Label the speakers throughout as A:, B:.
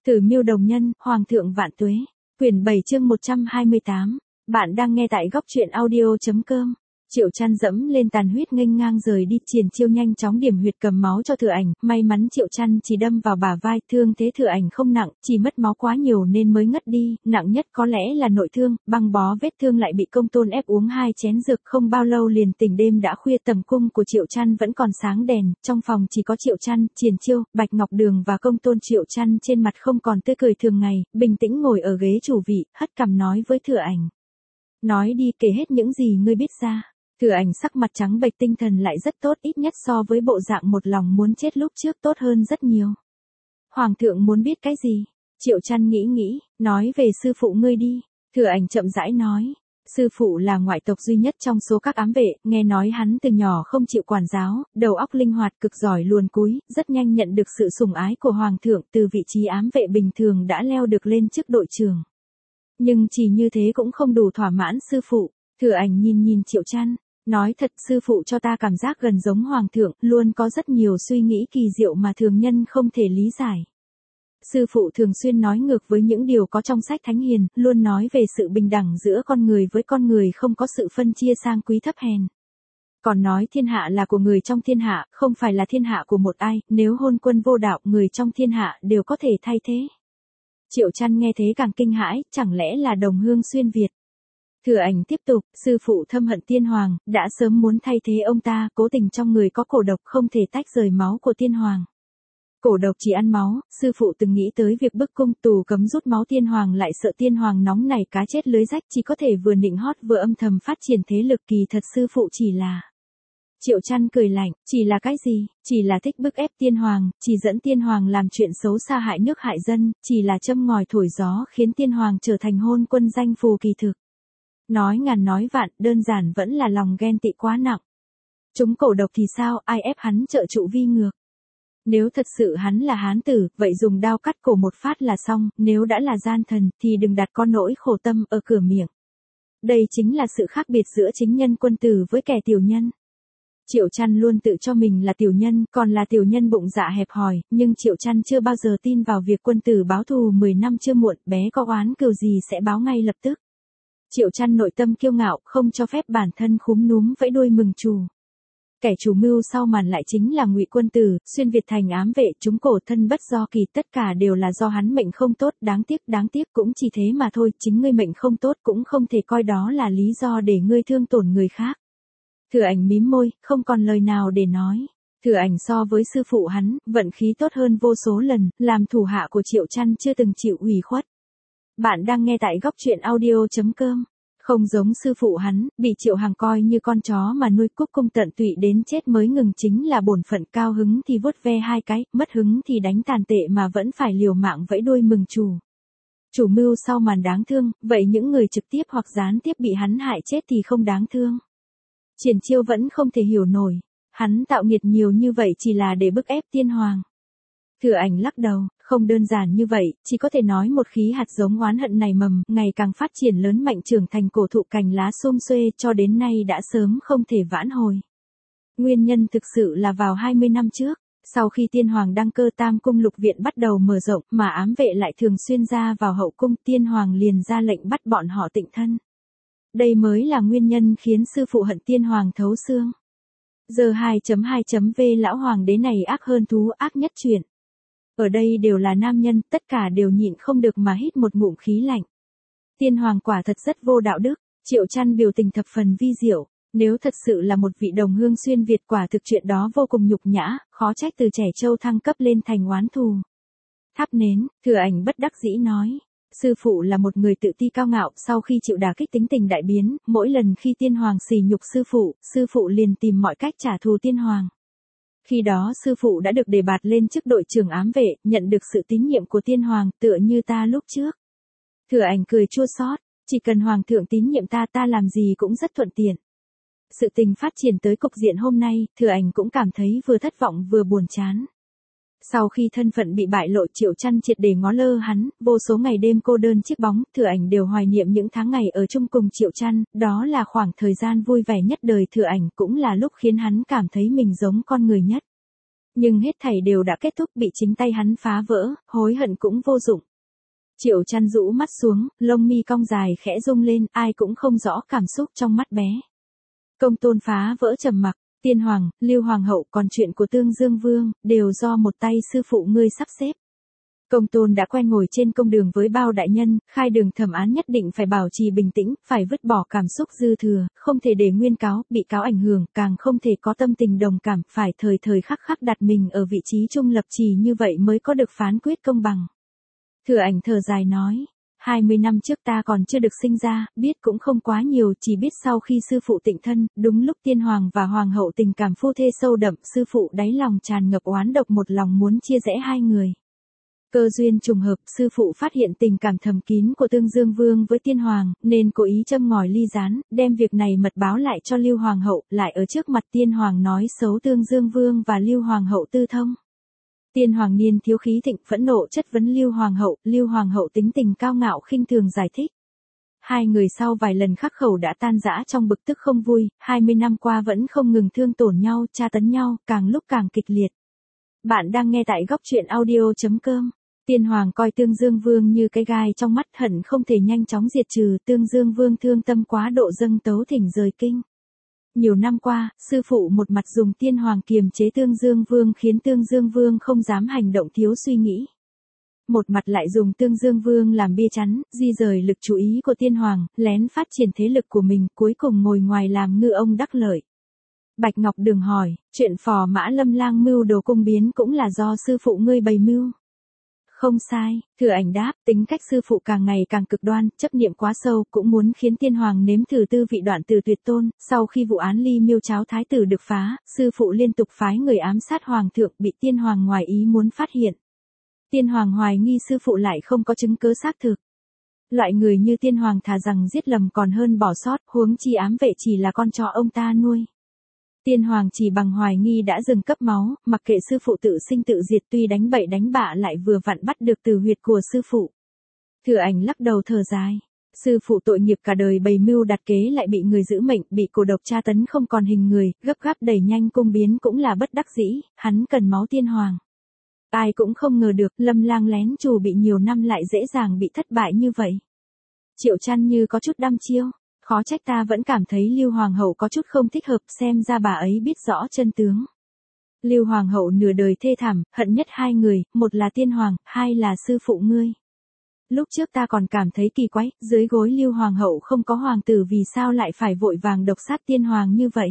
A: Tử Miêu Đồng Nhân, Hoàng thượng vạn tuế. Quyển 7 chương 128. Bạn đang nghe tại góc truyện audio.com. Triệu Trăn dẫm lên tàn huyết nghênh ngang rời đi, Triển Chiêu nhanh chóng điểm huyệt cầm máu cho Thừa Ảnh, may mắn Triệu Trăn chỉ đâm vào bả vai, thương thế Thừa Ảnh không nặng, chỉ mất máu quá nhiều nên mới ngất đi, nặng nhất có lẽ là nội thương, băng bó vết thương lại bị Công Tôn ép uống 2 chén dược, không bao lâu liền tỉnh. Đêm đã khuya, tầm cung của Triệu Trăn vẫn còn sáng đèn, trong phòng chỉ có Triệu Trăn, Triển Chiêu, Bạch Ngọc Đường và Công Tôn. Triệu Trăn trên mặt không còn tươi cười thường ngày, bình tĩnh ngồi ở ghế chủ vị, hất cằm nói với Thừa Ảnh: "Nói đi, kể hết những gì ngươi biết ra." Thừa Ảnh sắc mặt trắng bệch, tinh thần lại rất tốt, ít nhất so với bộ dạng một lòng muốn chết lúc trước tốt hơn rất nhiều. "Hoàng thượng muốn biết cái gì?" Triệu Trăn nghĩ, nói về sư phụ ngươi đi. Thừa Ảnh chậm rãi nói: "Sư phụ là ngoại tộc duy nhất trong số các ám vệ, nghe nói hắn từ nhỏ không chịu quản giáo, đầu óc linh hoạt, cực giỏi luồn cúi, rất nhanh nhận được sự sủng ái của Hoàng thượng, từ vị trí ám vệ bình thường đã leo được lên chức đội trưởng. Nhưng chỉ như thế cũng không đủ thỏa mãn sư phụ." Thừa Ảnh nhìn Triệu Trăn, nói: "Thật, sư phụ cho ta cảm giác gần giống Hoàng thượng, luôn có rất nhiều suy nghĩ kỳ diệu mà thường nhân không thể lý giải. Sư phụ thường xuyên nói ngược với những điều có trong sách thánh hiền, luôn nói về sự bình đẳng giữa con người với con người, không có sự phân chia sang quý thấp hèn. Còn nói thiên hạ là của người trong thiên hạ, không phải là thiên hạ của một ai, nếu hôn quân vô đạo, người trong thiên hạ đều có thể thay thế." Triệu Trăn nghe thế càng kinh hãi, chẳng lẽ là đồng hương xuyên Việt? Thừa Ảnh tiếp tục: "Sư phụ thâm hận tiên hoàng, đã sớm muốn thay thế ông ta, cố tình trong người có cổ độc, không thể tách rời máu của tiên hoàng. Cổ độc chỉ ăn máu, sư phụ từng nghĩ tới việc bức cung tù cấm rút máu tiên hoàng, lại sợ tiên hoàng nóng nảy cá chết lưới rách, chỉ có thể vừa nịnh hót vừa âm thầm phát triển thế lực, kỳ thật sư phụ chỉ là..." Triệu Trăn cười lạnh: "Chỉ là cái gì? Chỉ là thích bức ép tiên hoàng, chỉ dẫn tiên hoàng làm chuyện xấu xa hại nước hại dân, chỉ là châm ngòi thổi gió khiến tiên hoàng trở thành hôn quân danh phù kỳ thực. Nói ngàn nói vạn, đơn giản vẫn là lòng ghen tị quá nặng. Chúng cổ độc thì sao, ai ép hắn trợ trụ vi ngược? Nếu thật sự hắn là hán tử, vậy dùng đao cắt cổ một phát là xong, nếu đã là gian thần, thì đừng đặt con nỗi khổ tâm ở cửa miệng. Đây chính là sự khác biệt giữa chính nhân quân tử với kẻ tiểu nhân." Triệu Trăn luôn tự cho mình là tiểu nhân, còn là tiểu nhân bụng dạ hẹp hòi, nhưng Triệu Trăn chưa bao giờ tin vào việc quân tử báo thù 10 năm chưa muộn, bé có oán cừu gì sẽ báo ngay lập tức. Triệu Trăn nội tâm kiêu ngạo, không cho phép bản thân khúm núm vẫy đuôi mừng chủ. Kẻ chủ mưu sau màn lại chính là Ngụy Quân Tử, xuyên Việt thành ám vệ, chúng cổ thân bất do kỳ, tất cả đều là do hắn mệnh không tốt, đáng tiếc cũng chỉ thế mà thôi, chính ngươi mệnh không tốt cũng không thể coi đó là lý do để ngươi thương tổn người khác." Thừa Ảnh mím môi, không còn lời nào để nói. Thừa Ảnh so với sư phụ hắn, vận khí tốt hơn vô số lần, làm thủ hạ của Triệu Trăn chưa từng chịu ủy khuất. Bạn đang nghe tại góc truyện audio.com. Không giống sư phụ hắn, bị Triệu Hằng coi như con chó mà nuôi, cúc cung tận tụy đến chết mới ngừng, chính là bổn phận, cao hứng thì vuốt ve 2 cái, mất hứng thì đánh tàn tệ mà vẫn phải liều mạng vẫy đuôi mừng chủ. Chủ mưu sau màn đáng thương, vậy những người trực tiếp hoặc gián tiếp bị hắn hại chết thì không đáng thương. Triển Chiêu vẫn không thể hiểu nổi, hắn tạo nghiệt nhiều như vậy chỉ là để bức ép tiên hoàng. Thừa Ảnh lắc đầu: "Không đơn giản như vậy, chỉ có thể nói một khí hạt giống oán hận này mầm, ngày càng phát triển lớn mạnh, trưởng thành cổ thụ cành lá xum xuê, cho đến nay đã sớm không thể vãn hồi. Nguyên nhân thực sự là vào 20 năm trước, sau khi tiên hoàng đăng cơ, Tam cung lục viện bắt đầu mở rộng, mà ám vệ lại thường xuyên ra vào hậu cung, tiên hoàng liền ra lệnh bắt bọn họ tịnh thân. Đây mới là nguyên nhân khiến sư phụ hận tiên hoàng thấu xương. Giờ 2.2.v lão hoàng đế này ác hơn thú, ác nhất chuyện." Ở đây đều là nam nhân, tất cả đều nhịn không được mà hít một ngụm khí lạnh. Tiên hoàng quả thật rất vô đạo đức. Triệu Trăn biểu tình thập phần vi diệu. Nếu thật sự là một vị đồng hương xuyên Việt, quả thực chuyện đó vô cùng nhục nhã, khó trách từ trẻ trâu thăng cấp lên thành oán thù. Thắp nến, Thừa Ảnh bất đắc dĩ nói: "Sư phụ là một người tự ti cao ngạo, sau khi chịu đả kích tính tình đại biến, mỗi lần khi tiên hoàng sỉ nhục sư phụ liền tìm mọi cách trả thù tiên hoàng. Khi đó sư phụ đã được đề bạt lên chức đội trưởng ám vệ, nhận được sự tín nhiệm của tiên hoàng, tựa như ta lúc trước." Thừa Ảnh cười chua xót: "Chỉ cần hoàng thượng tín nhiệm ta, ta làm gì cũng rất thuận tiện." Sự tình phát triển tới cục diện hôm nay, Thừa Ảnh cũng cảm thấy vừa thất vọng vừa buồn chán. Sau khi thân phận bị bại lộ, Triệu Trăn triệt để ngó lơ hắn, vô số ngày đêm cô đơn chiếc bóng, Thừa Ảnh đều hoài niệm những tháng ngày ở chung cùng Triệu Trăn, đó là khoảng thời gian vui vẻ nhất đời Thừa Ảnh, cũng là lúc khiến hắn cảm thấy mình giống con người nhất. Nhưng hết thảy đều đã kết thúc bị chính tay hắn phá vỡ, hối hận cũng vô dụng. Triệu Chăn rũ mắt xuống, lông mi cong dài khẽ rung lên, ai cũng không rõ cảm xúc trong mắt bé. Công Tôn phá vỡ trầm mặc, Tiên Hoàng, Lưu Hoàng hậu còn chuyện của Tương Dương Vương, đều do một tay sư phụ ngươi sắp xếp. Công Tôn đã quen ngồi trên công đường với bao đại nhân, khai đường thẩm án nhất định phải bảo trì bình tĩnh, phải vứt bỏ cảm xúc dư thừa, không thể để nguyên cáo, bị cáo ảnh hưởng, càng không thể có tâm tình đồng cảm, phải thời thời khắc khắc đặt mình ở vị trí trung lập, chỉ như vậy mới có được phán quyết công bằng. Thừa Ảnh thở dài nói, 20 năm trước ta còn chưa được sinh ra, biết cũng không quá nhiều, chỉ biết sau khi sư phụ tịnh thân, đúng lúc Tiên Hoàng và Hoàng hậu tình cảm phu thê sâu đậm, sư phụ đáy lòng tràn ngập oán độc, một lòng muốn chia rẽ hai người. Cơ duyên trùng hợp, sư phụ phát hiện tình cảm thầm kín của Tương Dương Vương với Tiên Hoàng, nên cố ý châm ngòi ly gián, đem việc này mật báo lại cho Lưu Hoàng hậu, lại ở trước mặt Tiên Hoàng nói xấu Tương Dương Vương và Lưu Hoàng hậu tư thông. Tiên Hoàng niên thiếu khí thịnh, phẫn nộ chất vấn Lưu Hoàng hậu tính tình cao ngạo khinh thường giải thích. Hai người sau vài lần khắc khẩu đã tan rã trong bực tức không vui, 20 năm qua vẫn không ngừng thương tổn nhau, tra tấn nhau, càng lúc càng kịch liệt. Bạn đang nghe tại góc truyện audio.com. Tiên Hoàng coi Tương Dương Vương như cái gai trong mắt, hận không thể nhanh chóng diệt trừ. Tương Dương Vương thương tâm quá độ dâng tấu thỉnh rời kinh. Nhiều năm qua, sư phụ một mặt dùng Tiên Hoàng kiềm chế Tương Dương Vương khiến Tương Dương Vương không dám hành động thiếu suy nghĩ. Một mặt lại dùng Tương Dương Vương làm bia chắn, di rời lực chú ý của Tiên Hoàng, lén phát triển thế lực của mình, cuối cùng ngồi ngoài làm ngư ông đắc lợi. Bạch Ngọc Đường hỏi, chuyện Phò Mã Lâm Lang mưu đồ cung biến cũng là do sư phụ ngươi bày mưu. Không sai, Thừa Ảnh đáp, tính cách sư phụ càng ngày càng cực đoan, chấp niệm quá sâu, cũng muốn khiến Tiên Hoàng nếm thử tư vị đoạn tử tuyệt tôn. Sau khi vụ án Ly Miêu Cháo Thái tử được phá, sư phụ liên tục phái người ám sát Hoàng thượng, bị Tiên Hoàng ngoài ý muốn phát hiện. Tiên Hoàng hoài nghi sư phụ lại không có chứng cứ xác thực. Loại người như Tiên Hoàng thà rằng giết lầm còn hơn bỏ sót, huống chi ám vệ chỉ là con chó ông ta nuôi. Tiên Hoàng chỉ bằng hoài nghi đã dừng cấp máu, mặc kệ sư phụ tự sinh tự diệt, tuy đánh bậy đánh bạ lại vừa vặn bắt được từ huyệt của sư phụ. Thừa Ảnh lắc đầu thở dài. Sư phụ tội nghiệp cả đời bày mưu đặt kế lại bị người giữ mệnh, bị cổ độc tra tấn không còn hình người, gấp gáp đẩy nhanh cung biến cũng là bất đắc dĩ, hắn cần máu Tiên Hoàng. Ai cũng không ngờ được Lâm Lang lén chủ bị nhiều năm lại dễ dàng bị thất bại như vậy. Triệu Chăn như có chút đăm chiêu. Khó trách ta vẫn cảm thấy Lưu Hoàng hậu có chút không thích hợp, xem ra bà ấy biết rõ chân tướng. Lưu Hoàng hậu nửa đời thê thảm, hận nhất hai người, một là Tiên Hoàng, hai là sư phụ ngươi. Lúc trước ta còn cảm thấy kỳ quái, dưới gối Lưu Hoàng hậu không có hoàng tử vì sao lại phải vội vàng độc sát Tiên Hoàng như vậy.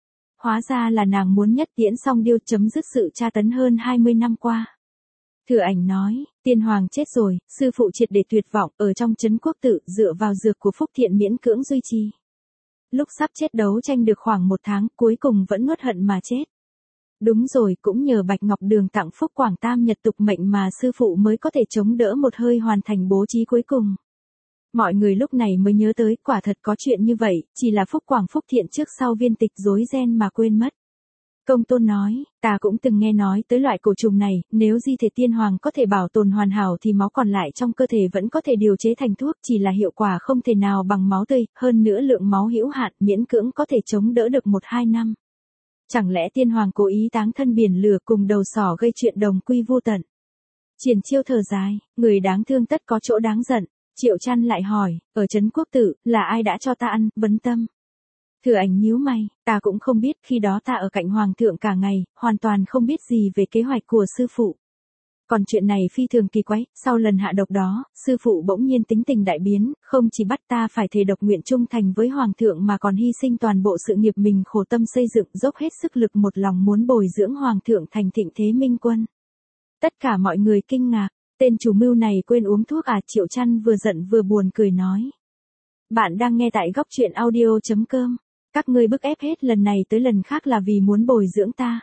A: Hóa ra là nàng muốn nhất tiễn song điêu, chấm dứt sự tra tấn hơn 20 năm qua. Thừa Ảnh nói, Tiên Hoàng chết rồi, sư phụ triệt để tuyệt vọng, ở trong trấn quốc tự, dựa vào dược của Phúc Thiện miễn cưỡng duy trì. Lúc sắp chết đấu tranh được khoảng 1 tháng, cuối cùng vẫn nuốt hận mà chết. Đúng rồi, cũng nhờ Bạch Ngọc Đường tặng Phúc Quảng Tam Nhật tục mệnh mà sư phụ mới có thể chống đỡ một hơi hoàn thành bố trí cuối cùng. Mọi người lúc này mới nhớ tới, quả thật có chuyện như vậy, chỉ là Phúc Quảng Phúc Thiện trước sau viên tịch rối ren mà quên mất. Công Tôn nói, ta cũng từng nghe nói tới loại cổ trùng này, nếu di thể Tiên Hoàng có thể bảo tồn hoàn hảo thì máu còn lại trong cơ thể vẫn có thể điều chế thành thuốc, chỉ là hiệu quả không thể nào bằng máu tươi, hơn nữa lượng máu hữu hạn, miễn cưỡng có thể chống đỡ được 1-2 năm. Chẳng lẽ Tiên Hoàng cố ý táng thân biển lửa cùng đầu sỏ gây chuyện đồng quy vô tận? Triển Chiêu thở dài, người đáng thương tất có chỗ đáng giận. Triệu Chăn lại hỏi, ở trấn quốc tử, là ai đã cho ta ăn, vấn tâm? Thừa Ảnh nhíu mày, ta cũng không biết, khi đó ta ở cạnh Hoàng thượng cả ngày, hoàn toàn không biết gì về kế hoạch của sư phụ. Còn chuyện này phi thường kỳ quái, sau lần hạ độc đó, sư phụ bỗng nhiên tính tình đại biến, không chỉ bắt ta phải thề độc nguyện trung thành với Hoàng thượng mà còn hy sinh toàn bộ sự nghiệp mình khổ tâm xây dựng, dốc hết sức lực một lòng muốn bồi dưỡng Hoàng thượng thành thịnh thế minh quân. Tất cả mọi người kinh ngạc, tên chủ mưu này quên uống thuốc à? Triệu Chăn vừa giận vừa buồn cười nói. Bạn đang nghe tại góc truyện audio.com. Các ngươi bức ép hết lần này tới lần khác là vì muốn bồi dưỡng ta.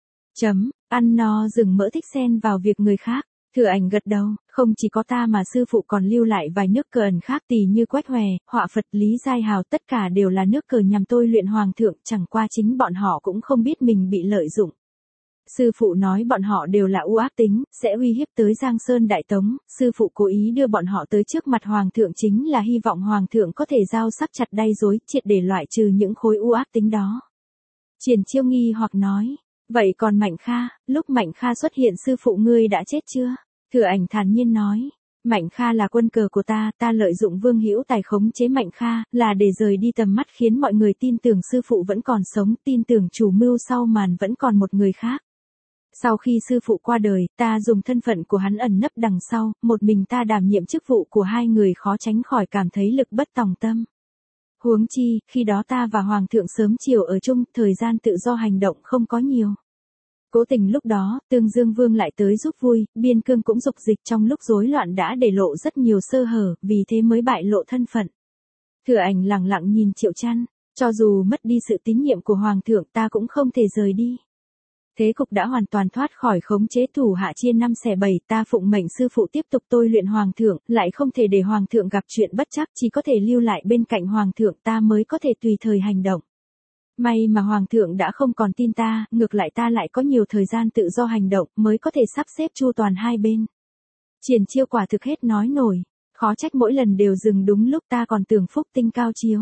A: Ăn no rừng mỡ thích xen vào việc người khác. Thừa Ảnh gật đầu, không chỉ có ta mà sư phụ còn lưu lại vài nước cờ ẩn khác, tỉ như Quách Hòe, Họa Phật, Lý Giai Hào, tất cả đều là nước cờ nhằm tôi luyện Hoàng thượng, chẳng qua chính bọn họ cũng không biết mình bị lợi dụng. Sư phụ nói bọn họ đều là u ác tính, sẽ uy hiếp tới Giang Sơn Đại Tống, sư phụ cố ý đưa bọn họ tới trước mặt Hoàng thượng chính là hy vọng Hoàng thượng có thể dao sắc chặt đay rối, triệt để loại trừ những khối u ác tính đó. Triển Chiêu nghi hoặc nói, Vậy còn Mạnh Kha, lúc Mạnh Kha xuất hiện sư phụ ngươi đã chết chưa? Thừa Ảnh thản nhiên nói. Mạnh Kha là quân cờ của ta lợi dụng Vương Hữu Tài khống chế Mạnh Kha, là để rời đi tầm mắt khiến mọi người tin tưởng sư phụ vẫn còn sống, tin tưởng chủ mưu sau màn vẫn còn một người khác. Sau khi sư phụ qua đời, ta dùng thân phận của hắn ẩn nấp đằng sau, một mình ta đảm nhiệm chức vụ của hai người khó tránh khỏi cảm thấy lực bất tòng tâm. Huống chi, khi đó ta và Hoàng thượng sớm chiều ở chung, thời gian tự do hành động không có nhiều. Cố tình lúc đó, Tương Dương Vương lại tới giúp vui, biên cương cũng dục dịch trong lúc rối loạn đã để lộ rất nhiều sơ hở, vì thế mới bại lộ thân phận. Thừa Ảnh lặng lặng nhìn Triệu Trăn, cho dù mất đi sự tín nhiệm của Hoàng thượng ta cũng không thể rời đi. Thế cục đã hoàn toàn thoát khỏi khống chế, thủ hạ chia 5 xẻ 7, ta phụng mệnh sư phụ tiếp tục tôi luyện Hoàng thượng, lại không thể để Hoàng thượng gặp chuyện bất trắc, chỉ có thể lưu lại bên cạnh Hoàng thượng ta mới có thể tùy thời hành động. May mà Hoàng thượng đã không còn tin ta, ngược lại ta lại có nhiều thời gian tự do hành động, mới có thể sắp xếp chu toàn hai bên. Triển Chiêu quả thực hết nói nổi, khó trách mỗi lần đều dừng đúng lúc, ta còn tưởng phúc tinh cao chiếu.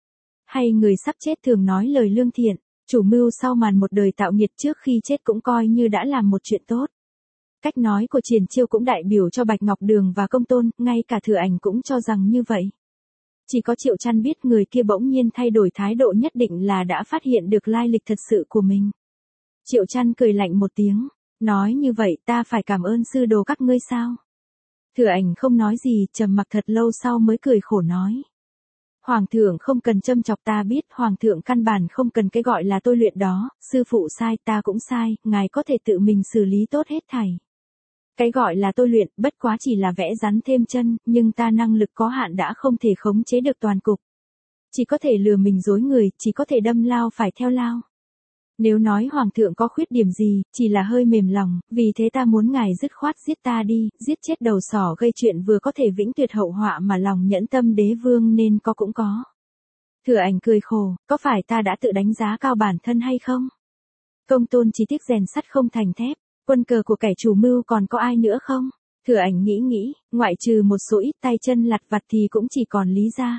A: Hay người sắp chết thường nói lời lương thiện, chủ mưu sau màn một đời tạo nghiệt trước khi chết cũng coi như đã làm một chuyện tốt. Cách nói của Triển Chiêu cũng đại biểu cho Bạch Ngọc Đường và Công Tôn, ngay cả Thừa Ảnh cũng cho rằng như vậy. Chỉ có Triệu Trăn biết người kia bỗng nhiên thay đổi thái độ nhất định là đã phát hiện được lai lịch thật sự của mình. Triệu Trăn cười lạnh một tiếng, nói như vậy ta phải cảm ơn sư đồ các ngươi sao? Thừa Ảnh không nói gì, trầm mặc thật lâu sau mới cười khổ nói. Hoàng thượng không cần châm chọc, ta biết Hoàng thượng căn bản không cần cái gọi là tôi luyện đó, sư phụ sai ta cũng sai, ngài có thể tự mình xử lý tốt hết thảy. Cái gọi là tôi luyện, bất quá chỉ là vẽ rắn thêm chân, nhưng ta năng lực có hạn đã không thể khống chế được toàn cục. Chỉ có thể lừa mình dối người, chỉ có thể đâm lao phải theo lao. Nếu nói Hoàng thượng có khuyết điểm gì, chỉ là hơi mềm lòng, vì thế ta muốn ngài dứt khoát giết ta đi, giết chết đầu sỏ gây chuyện vừa có thể vĩnh tuyệt hậu họa mà lòng nhẫn tâm đế vương nên có cũng có. Thừa Ảnh cười khổ, có phải ta đã tự đánh giá cao bản thân hay không? Công Tôn chỉ tiếc rèn sắt không thành thép, quân cờ của kẻ chủ mưu còn có ai nữa không? Thừa Ảnh nghĩ, ngoại trừ một số ít tay chân lặt vặt thì cũng chỉ còn Lý Gia.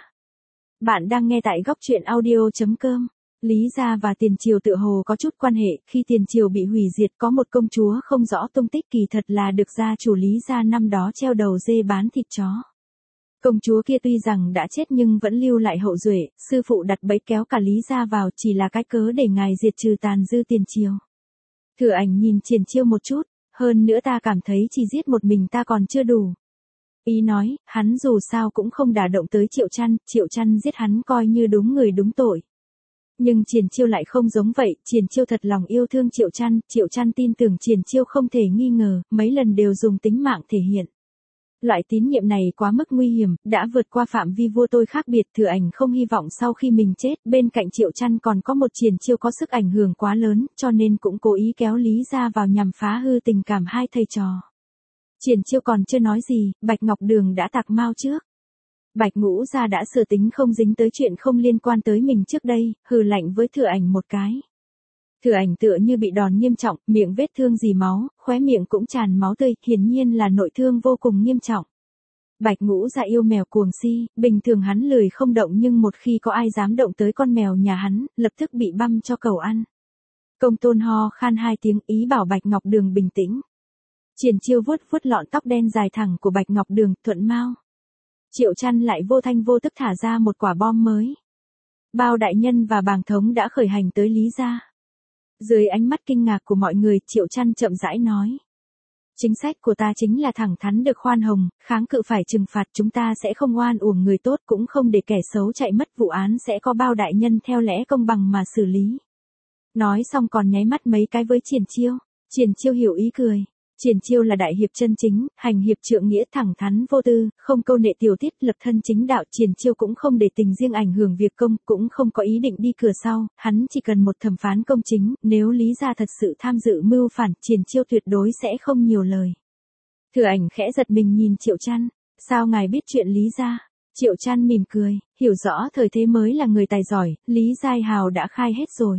A: Bạn đang nghe tại góc truyện audio.com. Lý Gia và Tiền Triều tựa hồ có chút quan hệ, khi Tiền Triều bị hủy diệt có một công chúa không rõ tung tích, kỳ thật là được gia chủ Lý Gia năm đó treo đầu dê bán thịt chó. Công chúa kia tuy rằng đã chết nhưng vẫn lưu lại hậu duệ, sư phụ đặt bẫy kéo cả Lý Gia vào chỉ là cái cớ để ngài diệt trừ tàn dư Tiền Triều. Thừa Ảnh nhìn Triển Chiêu một chút, hơn nữa ta cảm thấy chỉ giết một mình ta còn chưa đủ. Ý nói, hắn dù sao cũng không đả động tới Triệu Trăn giết hắn coi như đúng người đúng tội. Nhưng Triển Chiêu lại không giống vậy, Triển Chiêu thật lòng yêu thương Triệu Trăn tin tưởng Triển Chiêu không thể nghi ngờ, mấy lần đều dùng tính mạng thể hiện. Loại tín nhiệm này quá mức nguy hiểm, đã vượt qua phạm vi vua tôi khác biệt. Thừa Ảnh không hy vọng sau khi mình chết, bên cạnh Triệu Trăn còn có một Triển Chiêu có sức ảnh hưởng quá lớn, cho nên cũng cố ý kéo Lý Gia vào nhằm phá hư tình cảm hai thầy trò. Triển Chiêu còn chưa nói gì, Bạch Ngọc Đường đã tạc mao trước. Bạch Ngũ Gia đã sửa tính không dính tới chuyện không liên quan tới mình trước đây, hừ lạnh với Thừa Ảnh một cái. Thừa Ảnh tựa như bị đòn nghiêm trọng, miệng vết thương dì máu, khóe miệng cũng tràn máu tươi, hiển nhiên là nội thương vô cùng nghiêm trọng. Bạch Ngũ Gia yêu mèo cuồng si, bình thường hắn lười không động nhưng một khi có ai dám động tới con mèo nhà hắn, lập tức bị băm cho cẩu ăn. Công Tôn ho khan hai tiếng ý bảo Bạch Ngọc Đường bình tĩnh. Triển Chiêu vuốt lọn tóc đen dài thẳng của Bạch Ngọc Đường, thuận mau. Triệu Trăn lại vô thanh vô tức thả ra một quả bom mới. Bao đại nhân và bàng thống đã khởi hành tới Lý Gia. Dưới ánh mắt kinh ngạc của mọi người, Triệu Trăn chậm rãi nói. Chính sách của ta chính là thẳng thắn được khoan hồng, kháng cự phải trừng phạt, chúng ta sẽ không oan uổng người tốt cũng không để kẻ xấu chạy mất, vụ án sẽ có bao đại nhân theo lẽ công bằng mà xử lý. Nói xong còn nháy mắt mấy cái với Triển Chiêu. Triển Chiêu hiểu ý cười. Triển Chiêu là đại hiệp chân chính, hành hiệp trượng nghĩa, thẳng thắn vô tư, không câu nệ tiểu tiết, lập thân chính đạo. Triển Chiêu cũng không để tình riêng ảnh hưởng việc công, cũng không có ý định đi cửa sau, hắn chỉ cần một thẩm phán công chính, nếu Lý Gia thật sự tham dự mưu phản, Triển Chiêu tuyệt đối sẽ không nhiều lời. Thừa Ảnh khẽ giật mình nhìn Triệu Trăn, sao ngài biết chuyện Lý Gia? Triệu Trăn mỉm cười, hiểu rõ thời thế mới là người tài giỏi, Lý Giai Hào đã khai hết rồi.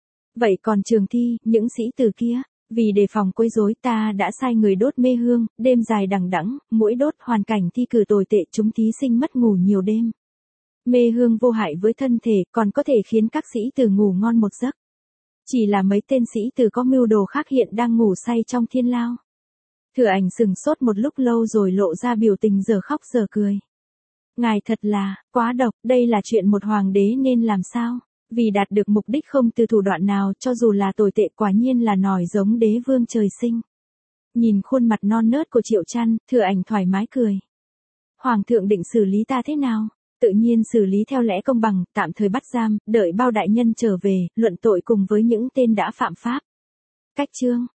A: Vậy còn Trường Thi, những sĩ tử kia? Vì đề phòng quấy rối ta đã sai người đốt mê hương, đêm dài đằng đẵng, mỗi đốt hoàn cảnh thi cử tồi tệ, chúng thí sinh mất ngủ nhiều đêm. Mê hương vô hại với thân thể, còn có thể khiến các sĩ tử ngủ ngon một giấc. Chỉ là mấy tên sĩ tử có mưu đồ khác hiện đang ngủ say trong thiên lao. Thừa Ảnh sừng sốt một lúc lâu rồi lộ ra biểu tình giờ khóc giờ cười. Ngài thật là, quá độc, đây là chuyện một hoàng đế nên làm sao? Vì đạt được mục đích không từ thủ đoạn nào, cho dù là tồi tệ, quả nhiên là nòi giống đế vương trời sinh. Nhìn khuôn mặt non nớt của Triệu Trăn, Thừa Ảnh thoải mái cười. Hoàng thượng định xử lý ta thế nào? Tự nhiên xử lý theo lẽ công bằng, tạm thời bắt giam, đợi bao đại nhân trở về, luận tội cùng với những tên đã phạm pháp. Cách chương